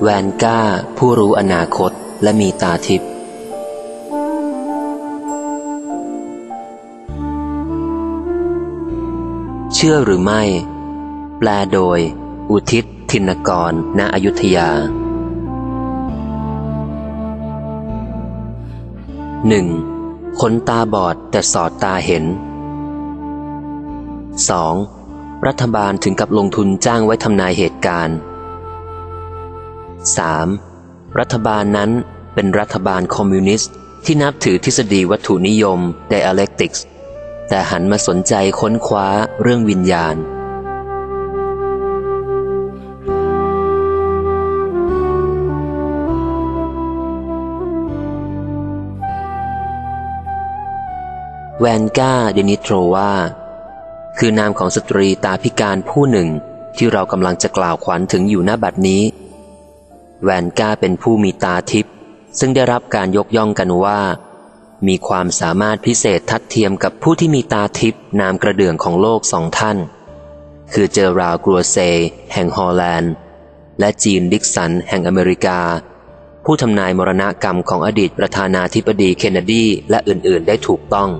แวนก้าผู้รู้อนาคตและมีตาทิพย์เชื่อหรือไม่แปลโดยอุทิศธินกร ณ อยุธยา 1. คนตาบอดแต่สอดตาเห็น 2. รัฐบาลถึงกับลงทุนจ้างไว้ทำนายเหตุการณ์ 3. รัฐบาลนั้นเป็นรัฐบาลคอมมิวนิสต์ที่นับถือทฤษฎีวัตถุนิยม Dialectics แต่หันมาสนใจค้นคว้าเรื่องวิญญาณแวนก้าเดนิโตรวาคือนามของสตรีตาพิการผู้หนึ่งที่เรากำลังจะกล่าวขวัญถึงอยู่ณบัดนี้แวนก้าเป็นผู้มีตาทิพย์ซึ่งได้รับการยกย่องกันว่ามีความสามารถพิเศษทัดเทียมกับผู้ที่มีตาทิพย์นามกระเดื่องของโลกสองท่านคือเจอราลด์ กรัวเซแห่งฮอลแลนด์และจีน ดิกสันแห่งอเมริกาผู้ทำนายมรณกรรมของอดีตประธานาธิบดีเคนเนดีและอื่นๆได้ถูกต้อง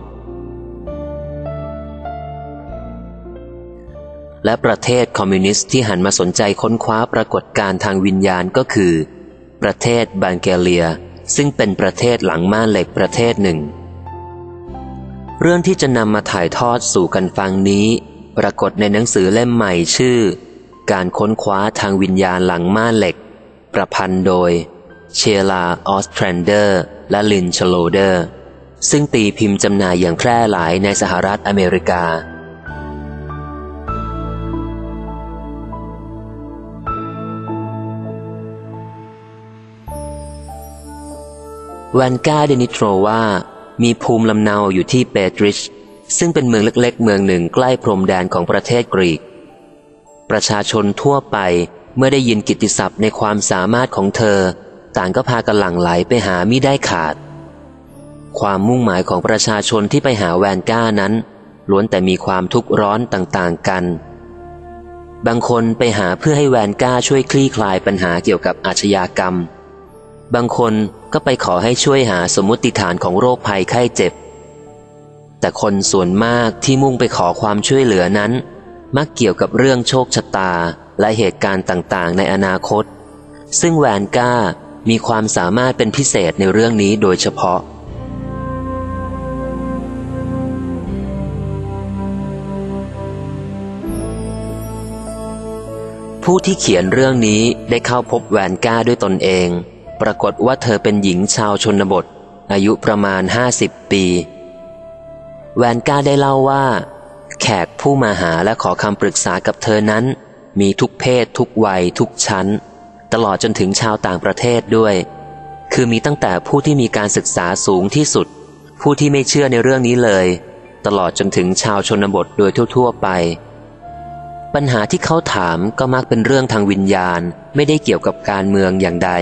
และประเทศคอมมิวนิสต์ที่หันมาสนใจค้นคว้าปรากฏการณ์ทางวิญญาณก็คือประเทศบัลแกเรียซึ่งเป็นประเทศหลังม่านเหล็กประเทศหนึ่งเรื่องที่จะนำมาถ่ายทอดสู่กันฟังนี้ปรากฏในหนังสือเล่มใหม่ชื่อการค้นคว้าทางวิญญาณหลังม่านเหล็กประพันธ์โดยเชลา ออสแทรนเดอร์และลิน ชโลเดอร์ซึ่งตีพิมพ์จำหน่ายอย่างแพร่หลายในสหรัฐอเมริกาแวนก้าเดนิโตรวามีภูมิลำเนาอยู่ที่เปตริชซึ่งเป็นเมืองเล็กๆเมืองหนึ่งใกล้พรมแดนของประเทศกรีกประชาชนทั่วไปเมื่อได้ยินกิตติศัพท์ในความสามารถของเธอต่างก็พากันหลั่งไหลไปหามิได้ขาดความมุ่งหมายของประชาชนที่ไปหาแวนก้านั้นล้วนแต่มีความทุกข์ร้อนต่างๆกันบางคนไปหาเพื่อให้แวนก้าช่วยคลี่คลายปัญหาเกี่ยวกับอาชญากรรมบางคนก็ไปขอให้ช่วยหาสมมุติฐานของโรคภัยไข้เจ็บแต่คนส่วนมากที่มุ่งไปขอความช่วยเหลือนั้นมักเกี่ยวกับเรื่องโชคชะตาและเหตุการณ์ต่างๆในอนาคตซึ่งแวนก้ามีความสามารถเป็นพิเศษในเรื่องนี้โดยเฉพาะผู้ที่เขียนเรื่องนี้ได้เข้าพบแวนก้าด้วยตนเองปรากฏว่าเธอเป็นหญิงชาวชนบทอายุประมาณ50 ปีแวนก้าได้เล่าว่าแขกผู้มาหาและขอคำปรึกษากับเธอนั้นมีทุกเพศทุกวัยทุกชั้นตลอดจนถึงชาวต่างประเทศด้วยคือมีตั้งแต่ผู้ที่มีการศึกษาสูงที่สุดผู้ที่ไม่เชื่อในเรื่องนี้เลยตลอดจนถึงชาวชนบทโดยทั่วๆไปปัญหาที่เขาถามก็มักเป็นเรื่องทางวิญญาณไม่ได้เกี่ยวกับการเมืองอย่างใด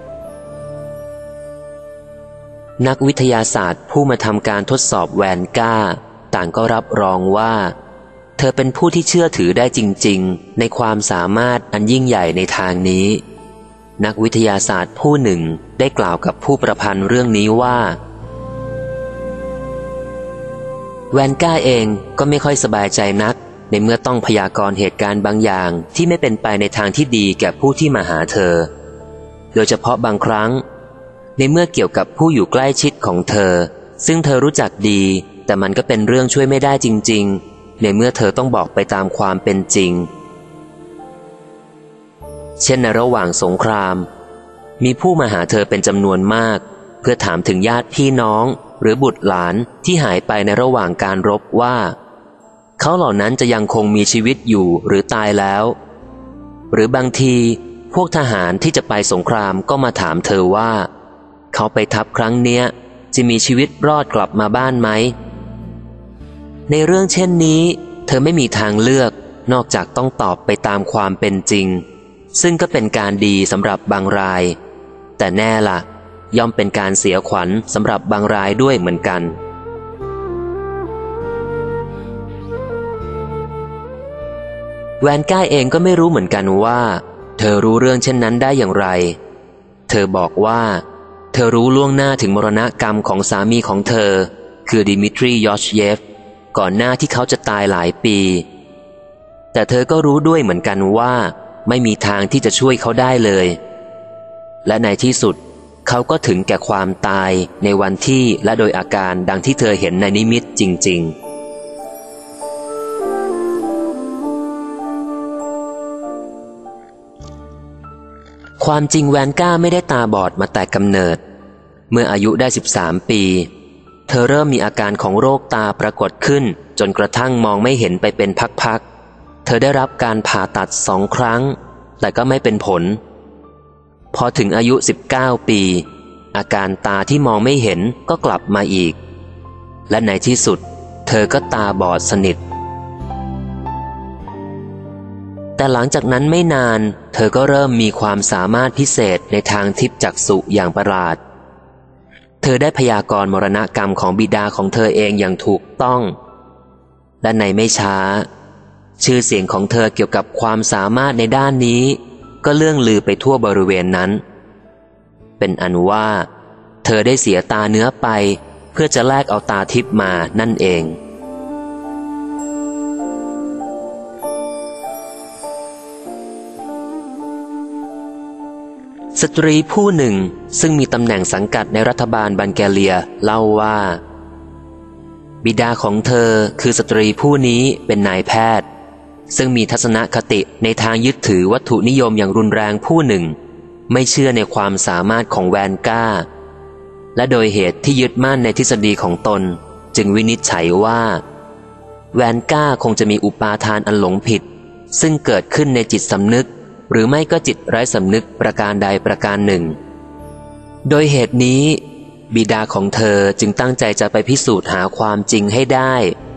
นักวิทยาศาสตร์ผู้มาทำการทดสอบแวนก้าต่างก็รับรองว่าเธอเป็นผู้ที่เชื่อถือได้จริงๆในความสามารถอันยิ่งใหญ่ในทางนี้นักวิทยาศาสตร์ผู้หนึ่งได้กล่าวกับผู้ประพันธ์เรื่องนี้ว่าแวนก้าเองก็ไม่ค่อยสบายใจนักในเมื่อต้องพยากรณ์เหตุการณ์บางอย่างที่ไม่เป็นไปในทางที่ดีแก่ผู้ที่มาหาเธอโดยเฉพาะบางครั้งในเมื่อเกี่ยวกับผู้อยู่ใกล้ชิดของเธอซึ่งเธอรู้จักดีแต่มันก็เป็นเรื่องช่วยไม่ได้จริงๆในเมื่อเธอต้องบอกไปตามความเป็นจริงเช่นในระหว่างสงครามมีผู้มาหาเธอเป็นจำนวนมากเพื่อถามถึงญาติพี่น้องหรือบุตรหลานที่หายไปในระหว่างการรบว่าเขาเหล่านั้นจะยังคงมีชีวิตอยู่หรือตายแล้วหรือบางทีพวกทหารที่จะไปสงครามก็มาถามเธอว่าเขาไปทัพครั้งเนี้ยจะมีชีวิตรอดกลับมาบ้านไหมในเรื่องเช่นนี้เธอไม่มีทางเลือกนอกจากต้องตอบไปตามความเป็นจริงซึ่งก็เป็นการดีสำหรับบางรายแต่แน่ล่ะย่อมเป็นการเสียขวัญสำหรับบางรายด้วยเหมือนกันแวนก้าเองก็ไม่รู้เหมือนกันว่าเธอรู้เรื่องเช่นนั้นได้อย่างไรเธอบอกว่าเธอรู้ล่วงหน้าถึงมรณกรรมของสามีของเธอคือดิมิทรียอชเยฟก่อนหน้าที่เขาจะตายหลายปีแต่เธอก็รู้ด้วยเหมือนกันว่าไม่มีทางที่จะช่วยเขาได้เลยและในที่สุดเขาก็ถึงแก่ความตายในวันที่และโดยอาการดังที่เธอเห็นในนิมิตจริงๆความจริงแวนก้าไม่ได้ตาบอดมาแต่กำเนิดเมื่ออายุได้13 ปีเธอเริ่มมีอาการของโรคตาปรากฏขึ้นจนกระทั่งมองไม่เห็นไปเป็นพักๆเธอได้รับการผ่าตัด2 ครั้งแต่ก็ไม่เป็นผลพอถึงอายุ19 ปีอาการตาที่มองไม่เห็นก็กลับมาอีกและในที่สุดเธอก็ตาบอดสนิทแต่หลังจากนั้นไม่นานเธอก็เริ่มมีความสามารถพิเศษในทางทิพจักษุอย่างประหลาดเธอได้พยากรณ์มรณกรรมของบิดาของเธอเองอย่างถูกต้องและในไม่ช้าชื่อเสียงของเธอเกี่ยวกับความสามารถในด้านนี้ก็เลื่องลือไปทั่วบริเวณนั้นเป็นอันว่าเธอได้เสียตาเนื้อไปเพื่อจะแลกเอาตาทิพย์มานั่นเองสตรีผู้หนึ่งซึ่งมีตำแหน่งสังกัดในรัฐบาลบัลแกเรียเล่าว่าบิดาของเธอคือสตรีผู้นี้เป็นนายแพทย์ซึ่งมีทัศนคติในทางยึดถือวัตถุนิยมอย่างรุนแรงผู้หนึ่งไม่เชื่อในความสามารถของแวนก้าและโดยเหตุที่ยึดมั่นในทฤษฎีของตนจึงวินิจฉัยว่าแวนก้าคงจะมีอุปาทานอันหลงผิดซึ่งเกิดขึ้นในจิตสำนึกหรือไม่ก็จิตไร้สำนึกประการใดประการหนึ่งโดยเหตุนี้บิดาของเธอจึงตั้งใจจะไปพิสูจน์หาความจริงให้ได้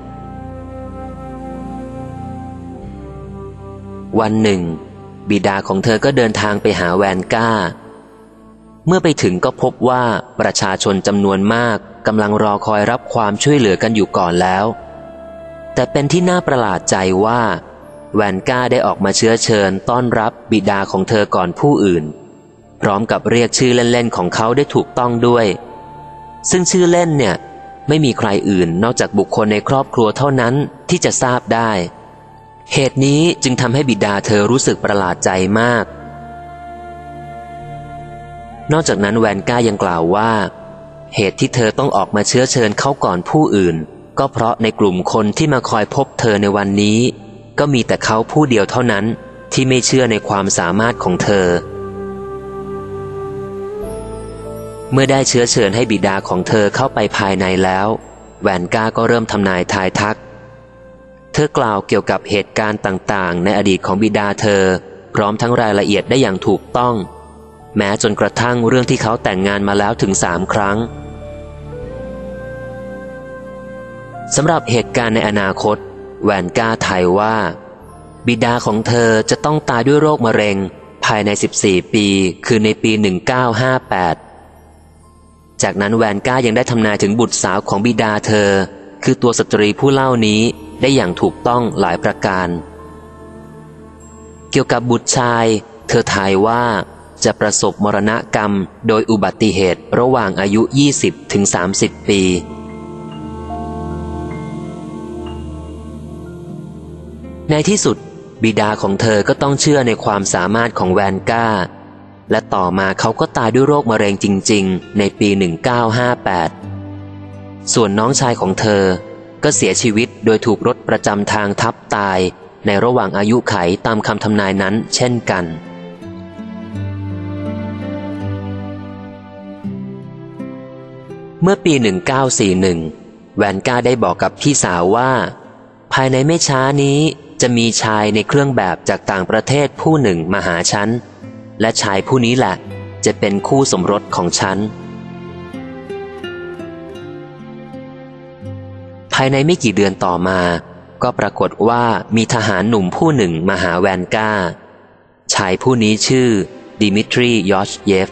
วันหนึ่งบิดาของเธอก็เดินทางไปหาแวนก้าเมื่อไปถึงก็พบว่าประชาชนจำนวนมากกำลังรอคอยรับความช่วยเหลือกันอยู่ก่อนแล้วแต่เป็นที่น่าประหลาดใจว่าแวนก้าได้ออกมาเชื้อเชิญต้อนรับบิดาของเธอก่อนผู้อื่นพร้อมกับเรียกชื่อเล่นๆของเขาได้ถูกต้องด้วยซึ่งชื่อเล่นเนี่ยไม่มีใครอื่นนอกจากบุคคลในครอบครัวเท่านั้นที่จะทราบได้เหตุนี้จึงทำให้บิดาเธอรู้สึกประหลาดใจมากนอกจากนั้นแวนก้ายังกล่าวว่าเหตุที่เธอต้องออกมาเชื้อเชิญเขาก่อนผู้อื่นก็เพราะในกลุ่มคนที่มาคอยพบเธอในวันนี้ก็มีแต่เขาผู้เดียวเท่านั้นที่ไม่เชื่อในความสามารถของเธอเมื่อได้เชื้อเชิญให้บิดาของเธอเข้าไปภายในแล้วแวนก้าก็เริ่มทำนายทายทักเธอกล่าวเกี่ยวกับเหตุการณ์ต่างๆในอดีตของบิดาเธอพร้อมทั้งรายละเอียดได้อย่างถูกต้องแม้จนกระทั่งเรื่องที่เขาแต่งงานมาแล้วถึง3 ครั้งสำหรับเหตุการณ์ในอนาคตแวนก้าทายว่าบิดาของเธอจะต้องตายด้วยโรคมะเร็งภายใน14 ปีคือในปี1958จากนั้นแวนก้ายังได้ทำนายถึงบุตรสาวของบิดาเธอคือตัวสตรีผู้เล่านี้ได้อย่างถูกต้องหลายประการเกี่ยวกับบุตรชายเธอทายว่าจะประสบมรณกรรมโดยอุบัติเหตุระหว่างอายุ 20-30 ปีในที่สุดบิดาของเธอก็ต้องเชื่อในความสามารถของแวนก้าและต่อมาเขาก็ตายด้วยโรคมะเร็งจริงๆในปี1958ส่วนน้องชายของเธอก็เสียชีวิตโดยถูกรถประจำทางทับตายในระหว่างอายุไขตามคำทำนายนั้นเช่นกันเมื่อปี1941แวนก้าได้บอกกับพี่สาวว่าภายในไม่ช้านี้จะมีชายในเครื่องแบบจากต่างประเทศผู้หนึ่งมาหาฉันและชายผู้นี้แหละจะเป็นคู่สมรสของฉันภายในไม่กี่เดือนต่อมาก็ปรากฏว่ามีทหารหนุ่มผู้หนึ่งมาหาแวนก้าชายผู้นี้ชื่อดิมิทรียอชเยฟ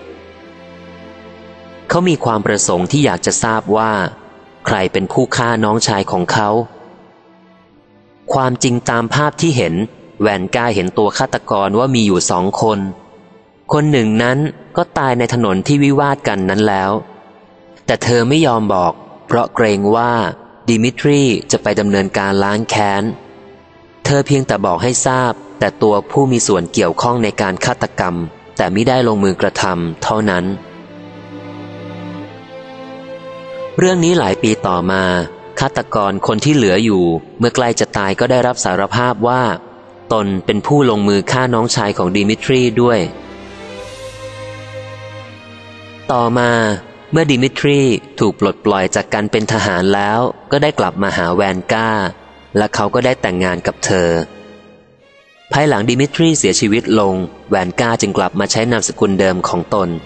เขามีความประสงค์ที่อยากจะทราบว่าใครเป็นผู้ฆ่าน้องชายของเขาความจริงตามภาพที่เห็นแวนก้าเห็นตัวฆาตกรว่ามีอยู่2 คนคนหนึ่งนั้นก็ตายในถนนที่วิวาทกันนั้นแล้วแต่เธอไม่ยอมบอกเพราะเกรงว่าดิมิทรีจะไปดำเนินการล้างแค้นเธอเพียงแต่บอกให้ทราบแต่ตัวผู้มีส่วนเกี่ยวข้องในการฆาตกรรมแต่มิได้ลงมือกระทำเท่านั้นเรื่องนี้หลายปีต่อมาฆาตกรคนที่เหลืออยู่เมื่อใกล้จะตายก็ได้รับสารภาพว่าตนเป็นผู้ลงมือฆ่าน้องชายของดิมิทรีด้วยต่อมาเมื่อดิมิทรีถูกปลดปล่อยจากการเป็นทหารแล้วก็ได้กลับมาหาแวนก้าและเขาก็ได้แต่งงานกับเธอภายหลังดิมิทรีเสียชีวิตลงแวนก้าจึงกลับมาใช้นามสกุลเดิมของตน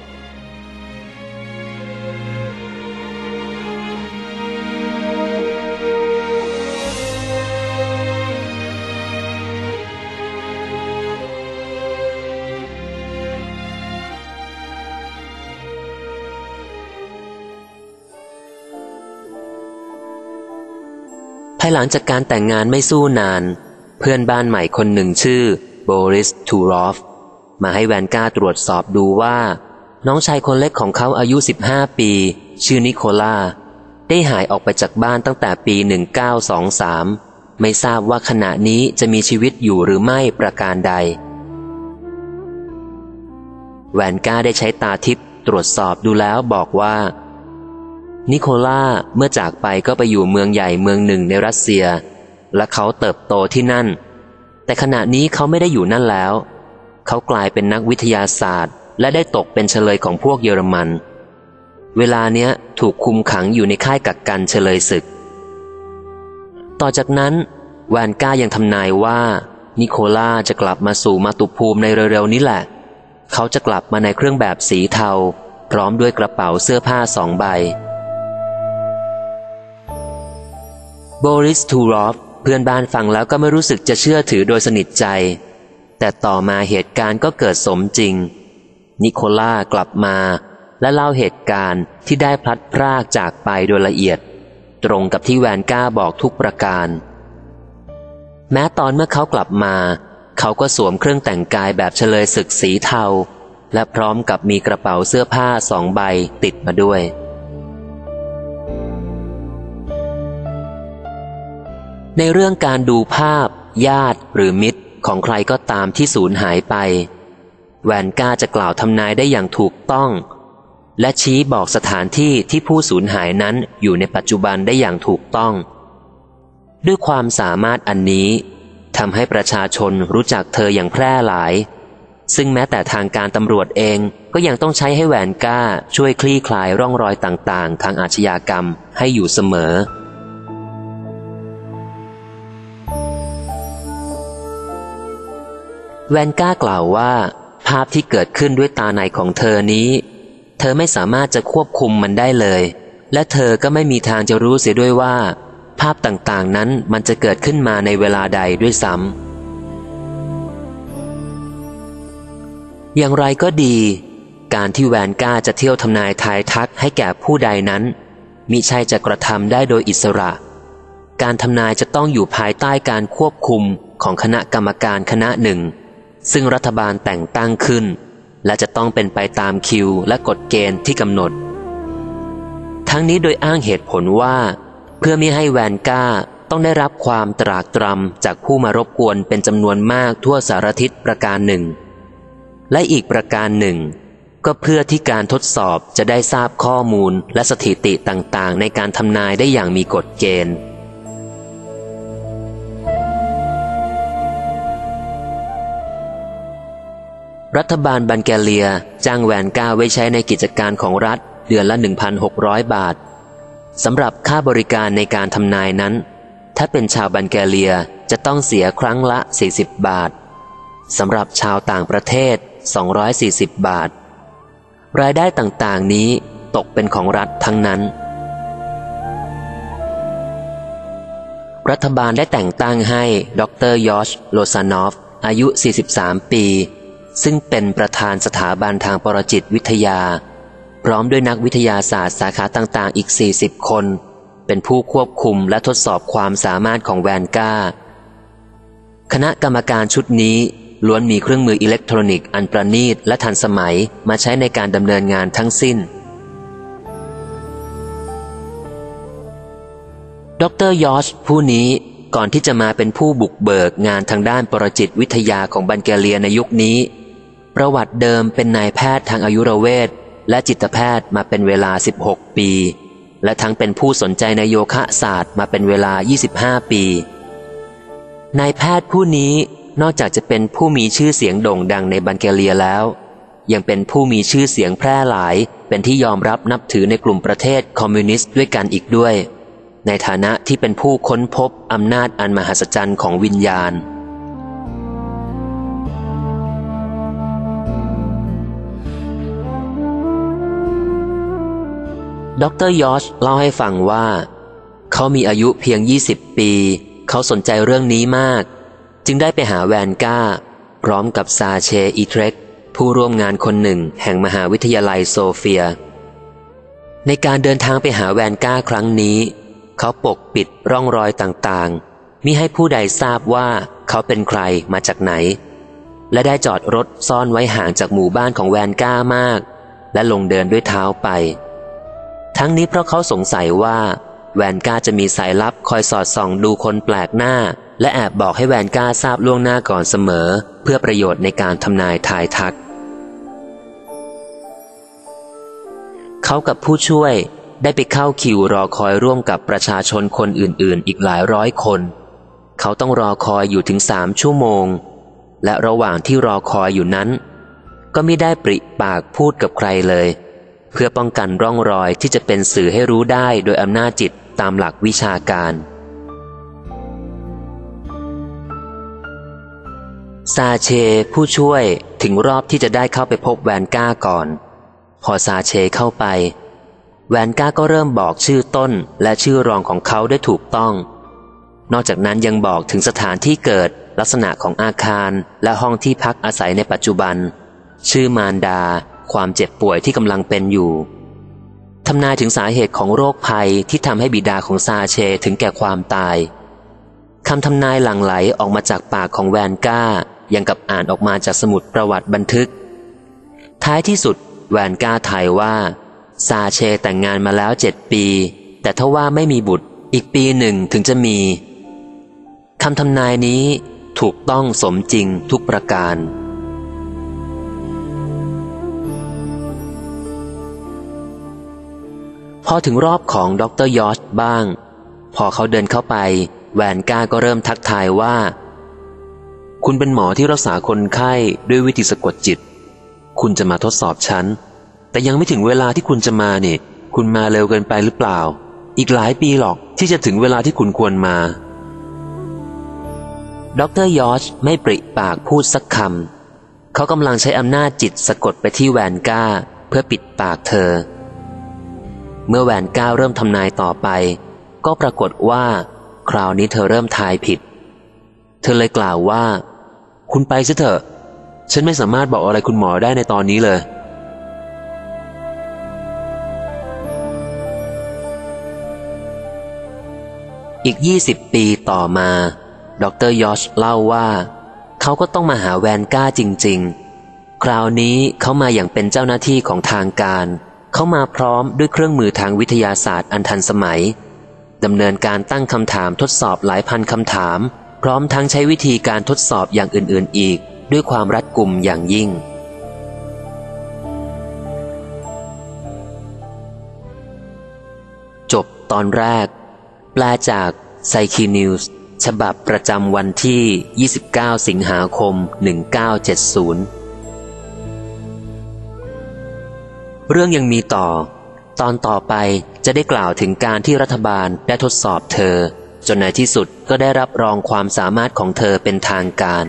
ภายหลังจากการแต่งงานไม่สู้นานเพื่อนบ้านใหม่คนหนึ่งชื่อโบริส ทูรอฟมาให้แวนก้าตรวจสอบดูว่าน้องชายคนเล็กของเขาอายุ15 ปีชื่อนิโคลาได้หายออกไปจากบ้านตั้งแต่ปี 1923ไม่ทราบว่าขณะนี้จะมีชีวิตอยู่หรือไม่ประการใดแวนก้าได้ใช้ตาทิพย์ตรวจสอบดูแล้วบอกว่านิโคล่าเมื่อจากไปก็ไปอยู่เมืองใหญ่เมืองหนึ่งในรัสเซียและเขาเติบโตที่นั่นแต่ขณะนี้เขาไม่ได้อยู่นั่นแล้วเขากลายเป็นนักวิทยาศาสตร์และได้ตกเป็นเฉลยของพวกเยอรมันเวลาเนี้ยถูกคุมขังอยู่ในค่ายกักกันเฉลยศึกต่อจากนั้นแวนก้ายังทำนายว่านิโคล่าจะกลับมาสู่มาตุภูมิในเร็วๆนี้แหละเขาจะกลับมาในเครื่องแบบสีเทาพร้อมด้วยกระเป๋าเสื้อผ้า2 ใบโบริส ทูรอฟเพื่อนบ้านฟังแล้วก็ไม่รู้สึกจะเชื่อถือโดยสนิทใจแต่ต่อมาเหตุการณ์ก็เกิดสมจริงนิโคล่ากลับมาและเล่าเหตุการณ์ที่ได้พลัดพรากจากไปโดยละเอียดตรงกับที่แวนก้าบอกทุกประการแม้ตอนเมื่อเขากลับมาเขาก็สวมเครื่องแต่งกายแบบเฉลยศึกสีเทาและพร้อมกับมีกระเป๋าเสื้อผ้า2 ใบติดมาด้วยในเรื่องการดูภาพญาติหรือมิตรของใครก็ตามที่สูญหายไปแวนก้าจะกล่าวทำนายได้อย่างถูกต้องและชี้บอกสถานที่ที่ผู้สูญหายนั้นอยู่ในปัจจุบันได้อย่างถูกต้องด้วยความสามารถอันนี้ทำให้ประชาชนรู้จักเธออย่างแพร่หลายซึ่งแม้แต่ทางการตำรวจเองก็ยังต้องใช้ให้แวนก้าช่วยคลี่คลายร่องรอยต่างๆทางอาชญากรรมให้อยู่เสมอแวนก้ากล่าวว่าภาพที่เกิดขึ้นด้วยตาในของเธอนี้เธอไม่สามารถจะควบคุมมันได้เลยและเธอก็ไม่มีทางจะรู้เสียด้วยว่าภาพต่างๆนั้นมันจะเกิดขึ้นมาในเวลาใดด้วยซ้ำอย่างไรก็ดีการที่แวนก้าจะเที่ยวทำนายทายทักให้แก่ผู้ใดนั้นมิใช่จะกระทำได้โดยอิสระการทำนายจะต้องอยู่ภายใต้การควบคุมของคณะกรรมการคณะหนึ่งซึ่งรัฐบาลแต่งตั้งขึ้นและจะต้องเป็นไปตามคิวและกฎเกณฑ์ที่กำหนดทั้งนี้โดยอ้างเหตุผลว่าเพื่อไม่ให้แวนก้าต้องได้รับความตรากตรำจากผู้มารบกวนเป็นจำนวนมากทั่วสารทิศประการหนึ่งและอีกประการหนึ่งก็เพื่อที่การทดสอบจะได้ทราบข้อมูลและสถิติต่างๆในการทำนายได้อย่างมีกฎเกณฑ์รัฐบาลบัลแกเรียจ้างแวนก้าไว้ใช้ในกิจการของรัฐเดือนละ 1,600 บาทสำหรับค่าบริการในการทำนายนั้นถ้าเป็นชาวบัลแกเรียจะต้องเสียครั้งละ40 บาทสำหรับชาวต่างประเทศ240 บาทรายได้ต่างๆนี้ตกเป็นของรัฐทั้งนั้นรัฐบาลได้แต่งตั้งให้ดร.ยอช โลซานอฟอายุ43 ปีซึ่งเป็นประธานสถาบันทางปรจิตวิทยาพร้อมด้วยนักวิทยาศาสตร์สาขาต่างๆอีก40 คนเป็นผู้ควบคุมและทดสอบความสามารถของแวนก้าคณะกรรมการชุดนี้ล้วนมีเครื่องมืออิเล็กทรอนิกส์อันประณีตและทันสมัยมาใช้ในการดำเนินงานทั้งสิ้นดร.ยอร์จผู้นี้ก่อนที่จะมาเป็นผู้บุกเบิกงานทางด้านปรจิตวิทยาของบัลแกเรียในยุคนี้ประวัติเดิมเป็นนายแพทย์ทางอายุรเวชและจิตแพทย์มาเป็นเวลา16 ปีและทั้งเป็นผู้สนใจในโยคะศาสตร์มาเป็นเวลา25 ปีนายแพทย์ผู้นี้นอกจากจะเป็นผู้มีชื่อเสียงโด่งดังในบัลแกเรียแล้วยังเป็นผู้มีชื่อเสียงแพร่หลายเป็นที่ยอมรับนับถือในกลุ่มประเทศคอมมิวนิสต์ด้วยกันอีกด้วยในฐานะที่เป็นผู้ค้นพบอำนาจอันมหัศจรรย์ของวิญญาณดร.ยอร์จเล่าให้ฟังว่าเขามีอายุเพียง20 ปีเขาสนใจเรื่องนี้มากจึงได้ไปหาแวนก้าพร้อมกับซาเชอีเทรกผู้ร่วมงานคนหนึ่งแห่งมหาวิทยาลัยโซเฟียในการเดินทางไปหาแวนก้าครั้งนี้เขาปกปิดร่องรอยต่างๆมิให้ผู้ใดทราบว่าเขาเป็นใครมาจากไหนและได้จอดรถซ่อนไว้ห่างจากหมู่บ้านของแวนก้ามากและลงเดินด้วยเท้าไปทั้งนี้เพราะเขาสงสัยว่าแวนก้าจะมีสายลับคอยสอดส่องดูคนแปลกหน้าและแอบบอกให้แวนก้าทราบล่วงหน้าก่อนเสมอเพื่อประโยชน์ในการทำนายทายทักเขากับผู้ช่วยได้ไปเข้าคิวรอคอยร่วมกับประชาชนคนอื่นๆอีกหลายร้อยคนเขาต้องรอคอยอยู่ถึง3 ชั่วโมงและระหว่างที่รอคอยอยู่นั้นก็ไม่ได้ปริปากพูดกับใครเลยเพื่อป้องกันร่องรอยที่จะเป็นสื่อให้รู้ได้โดยอำนาจจิตตามหลักวิชาการซาเชผู้ช่วยถึงรอบที่จะได้เข้าไปพบแวนก้าก่อนพอซาเชเข้าไปแวนก้าก็เริ่มบอกชื่อต้นและชื่อรองของเขาได้ถูกต้องนอกจากนั้นยังบอกถึงสถานที่เกิดลักษณะของอาคารและห้องที่พักอาศัยในปัจจุบันชื่อมารดาความเจ็บป่วยที่กำลังเป็นอยู่ทำนายถึงสาเหตุของโรคภัยที่ทำให้บิดาของซาเชถึงแก่ความตายคำทำนายหลั่งไหลออกมาจากปากของแวนก้ายังกับอ่านออกมาจากสมุดประวัติบันทึกท้ายที่สุดแวนก้าทายว่าซาเชแต่งงานมาแล้ว7 ปีแต่ทว่าไม่มีบุตรอีกปีหนึ่งถึงจะมีคำทำนายนี้ถูกต้องสมจริงทุกประการพอถึงรอบของดร.ยอร์จบ้างพอเขาเดินเข้าไปแวนก้าก็เริ่มทักทายว่าคุณเป็นหมอที่รักษาคนไข้ด้วยวิธีสะกดจิตคุณจะมาทดสอบฉันแต่ยังไม่ถึงเวลาที่คุณจะมาเนี่ยคุณมาเร็วเกินไปหรือเปล่าอีกหลายปีหรอกที่จะถึงเวลาที่คุณควรมาดร.ยอร์จไม่ปริปากพูดสักคำเขากำลังใช้อำนาจจิตสะกดไปที่แวนก้าเพื่อปิดปากเธอเมื่อแวนก้าเริ่มทำนายต่อไปก็ปรากฏว่าคราวนี้เธอเริ่มทายผิดเธอเลยกล่าวว่าคุณไปซะเถอะฉันไม่สามารถบอกอะไรคุณหมอได้ในตอนนี้เลยอีก20 ปีต่อมาดร.ยอร์จเล่าว่าเขาก็ต้องมาหาแวนก้าจริงๆคราวนี้เขามาอย่างเป็นเจ้าหน้าที่ของทางการเขามาพร้อมด้วยเครื่องมือทางวิทยาศาสตร์อันทันสมัยดำเนินการตั้งคำถามทดสอบหลายพันคำถามพร้อมทั้งใช้วิธีการทดสอบอย่างอื่นๆอีกด้วยความรัดกุมอย่างยิ่งจบตอนแรกแปลจากไซคีนิวส์ฉบับประจำวันที่29 สิงหาคม 1970เรื่องยังมีต่อตอนต่อไปจะได้กล่าวถึงการที่รัฐบาลได้ทดสอบเธอจนในที่สุดก็ได้รับรองความสามารถของเธอเป็นทางการ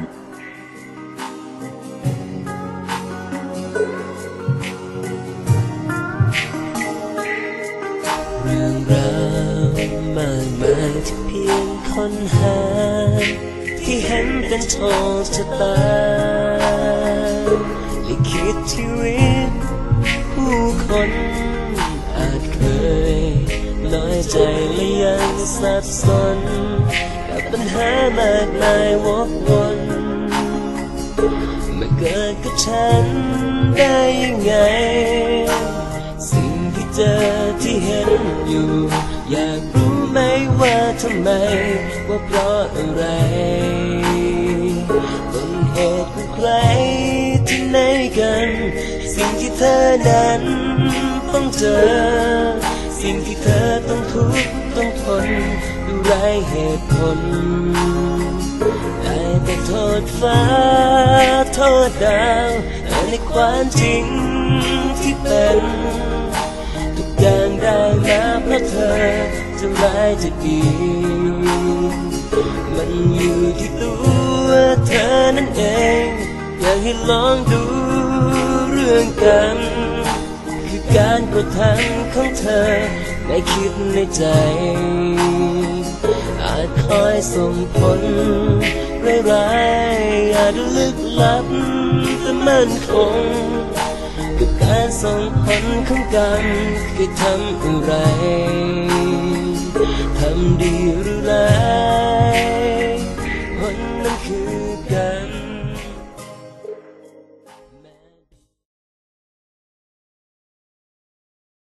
เรื่องราวมากมายที่เพียงค้นหาที่เห็นเป็นโชคชะตาลิขิตชีวิตผู้คนอาจเคยน้อยใจและยังสับสนกับปัญหามากมายวกวนมาเกิดกับฉันได้ยังไงสิ่งที่เจอที่เห็นอยู่อยากรู้ไหมว่าทำไมว่าเพราะอะไรต้นเหตุของใครที่ไหนกันสิ่งที่เธอนั้นต้องเจอสิ่งที่เธอต้องทุกข์ต้องทนดูไร้เหตุผลได้แต่โทษฟ้าโทษดาวในความจริงที่เป็นทุกอย่างได้มาเพราะเธอจะร้ายจะดีมันอยู่ที่ตัวเธอนั่นเองอยากให้ลองดูเรื่องกันคือการกระทำของเธอในคิดในใจอาจคอยส่งผลร้ายๆอาจลึกลับแต่มั่นคงกับการส่งผลของกันคือทำอะไรทำดีหรือร้าย